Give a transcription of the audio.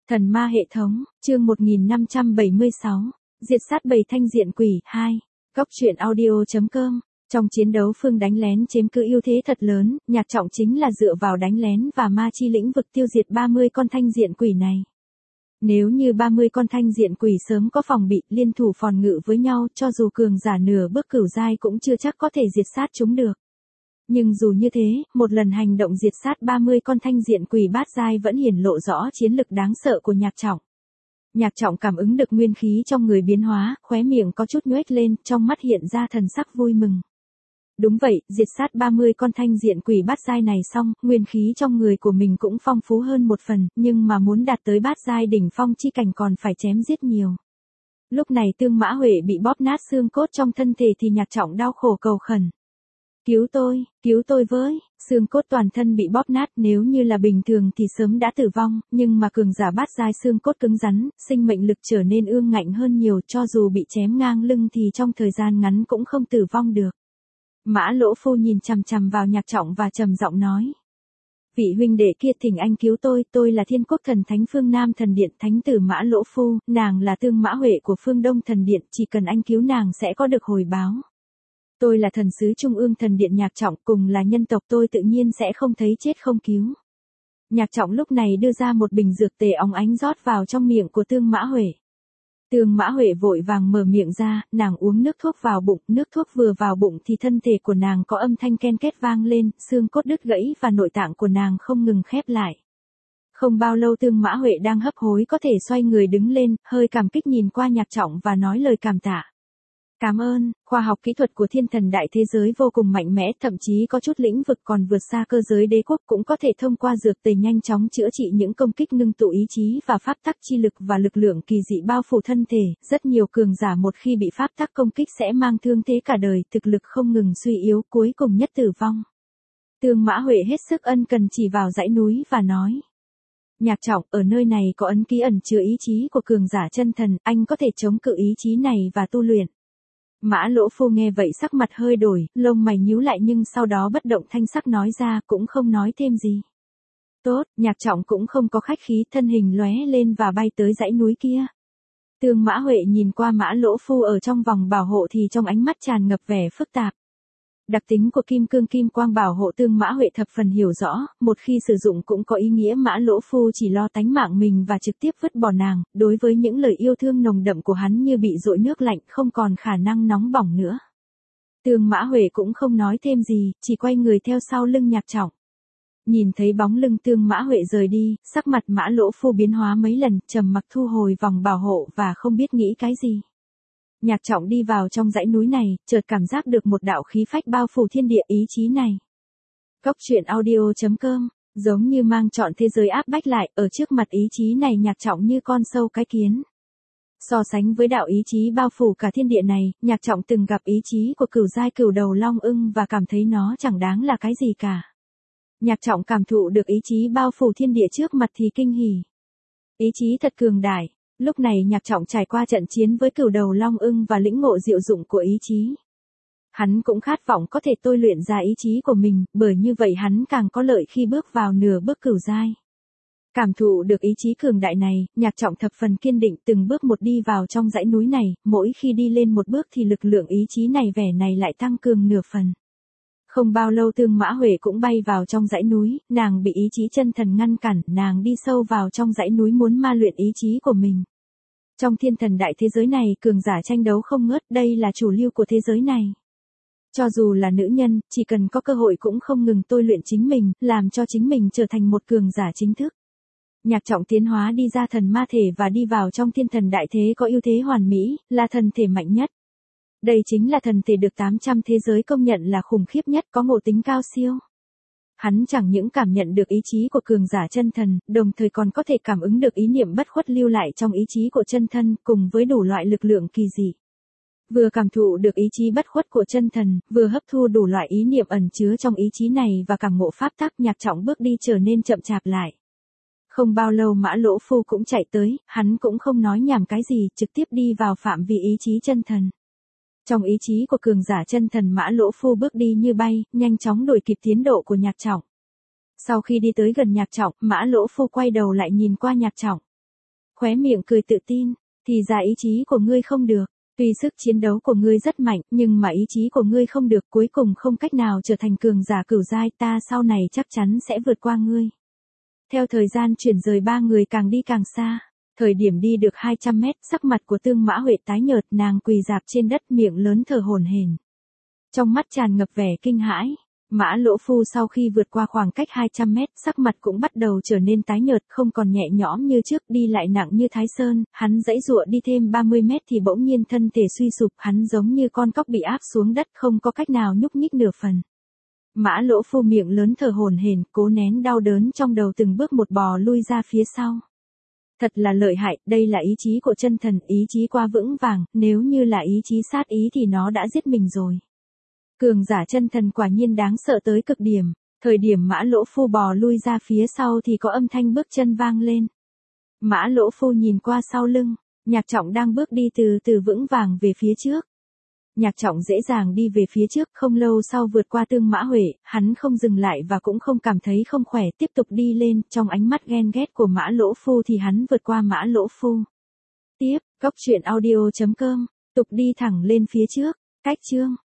Thần ma hệ thống, chương 1576, diệt sát bầy thanh diện quỷ, 2. Góc truyện audio.com. Trong chiến đấu Phương đánh lén chiếm cứ ưu thế thật lớn, Nhạc Trọng chính là dựa vào đánh lén và ma chi lĩnh vực tiêu diệt 30 con thanh diện quỷ này. Nếu như 30 con thanh diện quỷ sớm có phòng bị liên thủ phòng ngự với nhau, cho dù cường giả nửa bước cửu giai cũng chưa chắc có thể diệt sát chúng được. Nhưng dù như thế, một lần hành động diệt sát 30 con thanh diện quỷ bát giai vẫn hiển lộ rõ chiến lực đáng sợ của Nhạc Trọng. Nhạc Trọng cảm ứng được nguyên khí trong người biến hóa, khóe miệng có chút nhoếch lên, trong mắt hiện ra thần sắc vui mừng. Đúng vậy, diệt sát 30 con thanh diện quỷ bát giai này xong, nguyên khí trong người của mình cũng phong phú hơn một phần, nhưng mà muốn đạt tới bát giai đỉnh phong chi cảnh còn phải chém giết nhiều. Lúc này Tương Mã Huệ bị bóp nát xương cốt trong thân thể thì Nhạc Trọng đau khổ cầu khẩn. Cứu tôi với, xương cốt toàn thân bị bóp nát, nếu như là bình thường thì sớm đã tử vong, nhưng mà cường giả bát giai xương cốt cứng rắn, sinh mệnh lực trở nên ương ngạnh hơn nhiều, cho dù bị chém ngang lưng thì trong thời gian ngắn cũng không tử vong được. Mã Lỗ Phu nhìn chằm chằm vào Nhạc Trọng và trầm giọng nói. Vị huynh đệ kia thỉnh anh cứu tôi là Thiên Quốc Thần Thánh Phương Nam Thần Điện Thánh tử Mã Lỗ Phu, nàng là Tương Mã Huệ của Phương Đông Thần Điện, chỉ cần anh cứu nàng sẽ có được hồi báo. Tôi là thần sứ Trung ương Thần Điện Nhạc Trọng, cùng là nhân tộc tôi tự nhiên sẽ không thấy chết không cứu. Nhạc Trọng lúc này đưa ra một bình dược tề óng ánh rót vào trong miệng của Tương Mã Huệ. Tương Mã Huệ vội vàng mở miệng ra, nàng uống nước thuốc vào bụng, nước thuốc vừa vào bụng thì thân thể của nàng có âm thanh ken két vang lên, xương cốt đứt gãy và nội tạng của nàng không ngừng khép lại. Không bao lâu Tương Mã Huệ đang hấp hối có thể xoay người đứng lên, hơi cảm kích nhìn qua Nhạc Trọng và nói lời cảm tạ. Cảm ơn, khoa học kỹ thuật của thiên thần đại thế giới vô cùng mạnh mẽ, thậm chí có chút lĩnh vực còn vượt xa cơ giới đế quốc, cũng có thể thông qua dược tề nhanh chóng chữa trị những công kích ngưng tụ ý chí và pháp tắc chi lực và lực lượng kỳ dị bao phủ thân thể. Rất nhiều cường giả một khi bị pháp tắc công kích sẽ mang thương thế cả đời, thực lực không ngừng suy yếu, cuối cùng nhất tử vong. Tương Mã Huệ hết sức ân cần chỉ vào dãy núi và nói. Nhạc Trọng, ở nơi này có ấn ký ẩn chứa ý chí của cường giả chân thần, anh có thể chống cự ý chí này và tu luyện. Mã Lỗ Phu nghe vậy sắc mặt hơi đổi, lông mày nhíu lại nhưng sau đó bất động thanh sắc nói ra, cũng không nói thêm gì. Tốt, Nhạc Trọng cũng không có khách khí, thân hình lóe lên và bay tới dãy núi kia. Tương Mã Huệ nhìn qua Mã Lỗ Phu ở trong vòng bảo hộ thì trong ánh mắt tràn ngập vẻ phức tạp. Đặc tính của kim cương kim quang bảo hộ Tương Mã Huệ thập phần hiểu rõ, một khi sử dụng cũng có ý nghĩa Mã Lỗ Phu chỉ lo tánh mạng mình và trực tiếp vứt bỏ nàng, đối với những lời yêu thương nồng đậm của hắn như bị dội nước lạnh không còn khả năng nóng bỏng nữa. Tương Mã Huệ cũng không nói thêm gì, chỉ quay người theo sau lưng Nhạc Trọng. Nhìn thấy bóng lưng Tương Mã Huệ rời đi, sắc mặt Mã Lỗ Phu biến hóa mấy lần, trầm mặc thu hồi vòng bảo hộ và không biết nghĩ cái gì. Nhạc Trọng đi vào trong dãy núi này, chợt cảm giác được một đạo khí phách bao phủ thiên địa ý chí này. Góc truyện audio.com, giống như mang trọn thế giới áp bách lại, ở trước mặt ý chí này Nhạc Trọng như con sâu cái kiến. So sánh với đạo ý chí bao phủ cả thiên địa này, Nhạc Trọng từng gặp ý chí của cửu giai cửu đầu long ưng và cảm thấy nó chẳng đáng là cái gì cả. Nhạc Trọng cảm thụ được ý chí bao phủ thiên địa trước mặt thì kinh hỉ. Ý chí thật cường đại. Lúc này Nhạc Trọng trải qua trận chiến với cửu đầu long ưng và lĩnh ngộ diệu dụng của ý chí. Hắn cũng khát vọng có thể tôi luyện ra ý chí của mình, bởi như vậy hắn càng có lợi khi bước vào nửa bước cửu giai. Cảm thụ được ý chí cường đại này, Nhạc Trọng thập phần kiên định từng bước một đi vào trong dãy núi này, mỗi khi đi lên một bước thì lực lượng ý chí này vẻ này lại tăng cường nửa phần. Không bao lâu Tương Mã Huệ cũng bay vào trong dãy núi, nàng bị ý chí chân thần ngăn cản, nàng đi sâu vào trong dãy núi muốn ma luyện ý chí của mình. Trong thiên thần đại thế giới này, cường giả tranh đấu không ngớt, đây là chủ lưu của thế giới này. Cho dù là nữ nhân, chỉ cần có cơ hội cũng không ngừng tôi luyện chính mình, làm cho chính mình trở thành một cường giả chính thức. Nhạc Trọng tiến hóa đi ra thần ma thể và đi vào trong thiên thần đại thế có ưu thế hoàn mỹ, là thần thể mạnh nhất. Đây chính là thần thể được 800 thế giới công nhận là khủng khiếp nhất, có ngộ tính cao siêu. Hắn chẳng những cảm nhận được ý chí của cường giả chân thần, đồng thời còn có thể cảm ứng được ý niệm bất khuất lưu lại trong ý chí của chân thân, cùng với đủ loại lực lượng kỳ dị. Vừa cảm thụ được ý chí bất khuất của chân thần, vừa hấp thu đủ loại ý niệm ẩn chứa trong ý chí này và cảm ngộ pháp tắc, Nhạc Trọng bước đi trở nên chậm chạp lại. Không bao lâu Mã Lỗ Phu cũng chạy tới, hắn cũng không nói nhảm cái gì, trực tiếp đi vào phạm vi ý chí chân thần. Trong ý chí của cường giả chân thần Mã Lỗ Phu bước đi như bay, nhanh chóng đuổi kịp tiến độ của Nhạc Trọng. Sau khi đi tới gần Nhạc Trọng, Mã Lỗ Phu quay đầu lại nhìn qua Nhạc Trọng. khóe miệng cười tự tin, thì ra ý chí của ngươi không được. Tuy sức chiến đấu của ngươi rất mạnh, nhưng mà ý chí của ngươi không được, cuối cùng không cách nào trở thành cường giả cửu giai, ta sau này chắc chắn sẽ vượt qua ngươi. Theo thời gian chuyển rời, ba người càng đi càng xa. Thời điểm đi được 200 mét, sắc mặt của Tương Mã Huệ tái nhợt, nàng quỳ rạp trên đất, miệng lớn thở hổn hển. Trong mắt tràn ngập vẻ kinh hãi. Mã Lỗ Phu sau khi vượt qua khoảng cách 200 mét, sắc mặt cũng bắt đầu trở nên tái nhợt, không còn nhẹ nhõm như trước, đi lại nặng như Thái Sơn, hắn giãy giụa đi thêm 30 mét thì bỗng nhiên thân thể suy sụp, hắn giống như con cóc bị áp xuống đất, không có cách nào nhúc nhích nửa phần. Mã Lỗ Phu miệng lớn thở hổn hển, cố nén đau đớn trong đầu, từng bước một bò lui ra phía sau. Thật là lợi hại, đây là ý chí của chân thần, ý chí quá vững vàng, nếu như là ý chí sát ý thì nó đã giết mình rồi. Cường giả chân thần quả nhiên đáng sợ tới cực điểm. Thời điểm Mã Lỗ Phu bò lui ra phía sau thì có âm thanh bước chân vang lên. Mã Lỗ Phu nhìn qua sau lưng, Nhạc Trọng đang bước đi từ từ vững vàng về phía trước. Nhạc Trọng dễ dàng đi về phía trước, không lâu sau vượt qua Tương Mã Huệ, hắn không dừng lại và cũng không cảm thấy không khỏe, tiếp tục đi lên, trong ánh mắt ghen ghét của Mã Lỗ Phu thì hắn vượt qua Mã Lỗ Phu. Tiếp, góc truyện audio.com, tục đi thẳng lên phía trước, cách chương